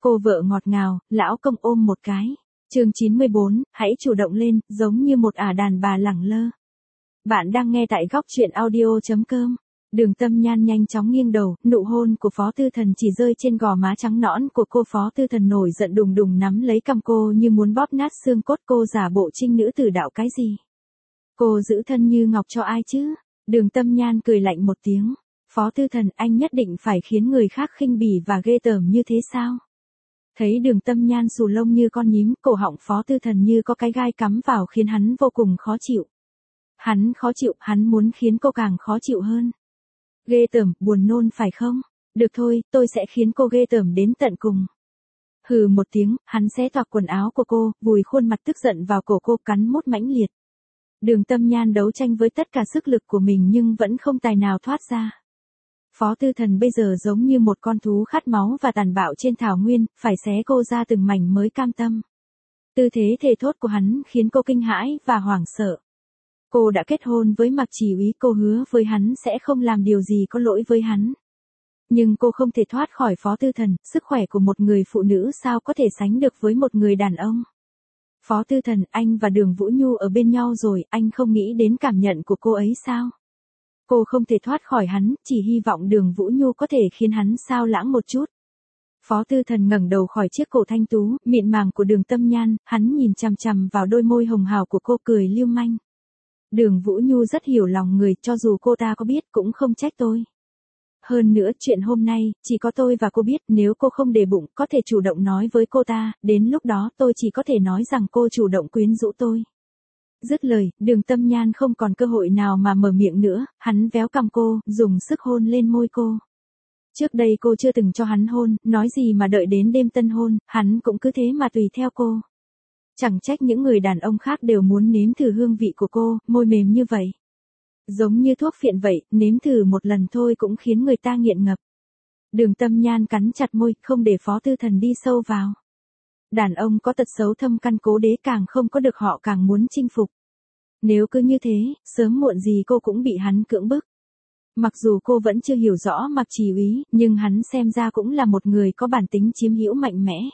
Cô vợ ngọt ngào, lão công ôm một cái. Chương 94, hãy chủ động lên, giống như một đàn bà lẳng lơ. Bạn đang nghe tại góc truyện audio.com. Đường Tâm Nhan nhanh chóng nghiêng đầu, nụ hôn của Phó Tư Thần chỉ rơi trên gò má trắng nõn của cô. Phó Tư Thần nổi giận đùng đùng nắm lấy cằm cô như muốn bóp nát xương cốt cô. Giả bộ trinh nữ tử đạo cái gì? Cô giữ thân như ngọc cho ai chứ? Đường Tâm Nhan cười lạnh một tiếng. Phó Tư Thần, anh nhất định phải khiến người khác khinh bỉ và ghê tởm như thế sao? Thấy Đường Tâm Nhan xù lông như con nhím, cổ họng Phó Tư Thần như có cái gai cắm vào khiến hắn vô cùng khó chịu. Hắn khó chịu, hắn muốn khiến cô càng khó chịu hơn. Ghê tởm, buồn nôn phải không? Được thôi, tôi sẽ khiến cô ghê tởm đến tận cùng. Hừ một tiếng, hắn xé toạc quần áo của cô, vùi khuôn mặt tức giận vào cổ cô, cắn mút mãnh liệt. Đường Tâm Nhan đấu tranh với tất cả sức lực của mình nhưng vẫn không tài nào thoát ra. Phó Tư Thần bây giờ giống như một con thú khát máu và tàn bạo trên thảo nguyên, phải xé cô ra từng mảnh mới cam tâm. Tư thế thề thốt của hắn khiến cô kinh hãi và hoảng sợ. Cô đã kết hôn với Mạc Chỉ Úy, cô hứa với hắn sẽ không làm điều gì có lỗi với hắn. Nhưng cô không thể thoát khỏi Phó Tư Thần, sức khỏe của một người phụ nữ sao có thể sánh được với một người đàn ông. Phó Tư Thần, anh và Đường Vũ Nhu ở bên nhau rồi, anh không nghĩ đến cảm nhận của cô ấy sao? Cô không thể thoát khỏi hắn, chỉ hy vọng Đường Vũ Nhu có thể khiến hắn xao lãng một chút. Phó Tư Thần ngẩng đầu khỏi chiếc cổ thanh tú, mịn màng của Đường Tâm Nhan, hắn nhìn chằm chằm vào đôi môi hồng hào của cô, cười lưu manh. Đường Vũ Nhu rất hiểu lòng người, cho dù cô ta có biết cũng không trách tôi. Hơn nữa, chuyện hôm nay, chỉ có tôi và cô biết, nếu cô không để bụng, có thể chủ động nói với cô ta, đến lúc đó tôi chỉ có thể nói rằng cô chủ động quyến rũ tôi. Dứt lời, Đường Tâm Nhan không còn cơ hội nào mà mở miệng nữa, hắn véo cằm cô, dùng sức hôn lên môi cô. Trước đây cô chưa từng cho hắn hôn, nói gì mà đợi đến đêm tân hôn, hắn cũng cứ thế mà tùy theo cô. Chẳng trách những người đàn ông khác đều muốn nếm thử hương vị của cô, môi mềm như vậy. Giống như thuốc phiện vậy, nếm thử một lần thôi cũng khiến người ta nghiện ngập. Đường Tâm Nhan cắn chặt môi, không để Phó Tư Thần đi sâu vào. Đàn ông có tật xấu thâm căn cố đế, càng không có được họ càng muốn chinh phục. Nếu cứ như thế, sớm muộn gì cô cũng bị hắn cưỡng bức. Mặc dù cô vẫn chưa hiểu rõ Mạc Chỉ Úy, nhưng hắn xem ra cũng là một người có bản tính chiếm hữu mạnh mẽ.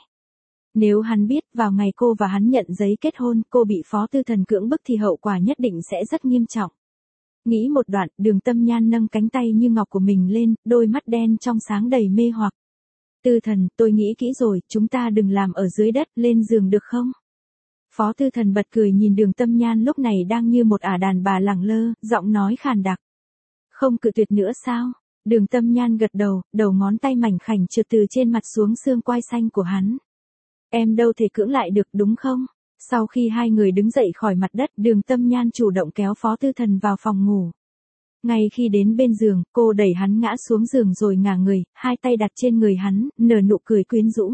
Nếu hắn biết vào ngày cô và hắn nhận giấy kết hôn, cô bị Phó Tư Thần cưỡng bức thì hậu quả nhất định sẽ rất nghiêm trọng. Nghĩ một đoạn, Đường Tâm Nhan nâng cánh tay như ngọc của mình lên, đôi mắt đen trong sáng đầy mê hoặc. Tư Thần, tôi nghĩ kỹ rồi, chúng ta đừng làm ở dưới đất, lên giường được không? Phó Tư Thần bật cười nhìn Đường Tâm Nhan lúc này đang như một đàn bà lẳng lơ, giọng nói khàn đặc. Không cự tuyệt nữa sao? Đường Tâm Nhan gật đầu, đầu ngón tay mảnh khảnh trượt từ trên mặt xuống xương quai xanh của hắn. Em đâu thể cưỡng lại được đúng không? Sau khi hai người đứng dậy khỏi mặt đất, Đường Tâm Nhan chủ động kéo Phó Tư Thần vào phòng ngủ. Ngay khi đến bên giường, cô đẩy hắn ngã xuống giường rồi ngả người, hai tay đặt trên người hắn, nở nụ cười quyến rũ.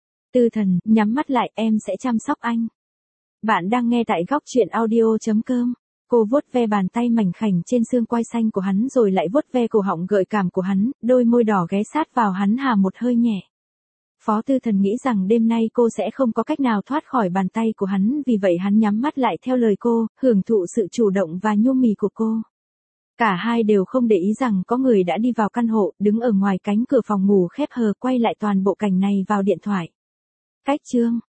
Tư Thần, nhắm mắt lại, em sẽ chăm sóc anh. Bạn đang nghe tại góc truyện audio.com. Cô vuốt ve bàn tay mảnh khảnh trên xương quai xanh của hắn rồi lại vuốt ve cổ họng gợi cảm của hắn, đôi môi đỏ ghé sát vào hắn hà một hơi nhẹ. Phó Tư Thần nghĩ rằng đêm nay cô sẽ không có cách nào thoát khỏi bàn tay của hắn, vì vậy hắn nhắm mắt lại theo lời cô, hưởng thụ sự chủ động và nhu mì của cô. Cả hai đều không để ý rằng có người đã đi vào căn hộ, đứng ở ngoài cánh cửa phòng ngủ khép hờ, quay lại toàn bộ cảnh này vào điện thoại. Cách chương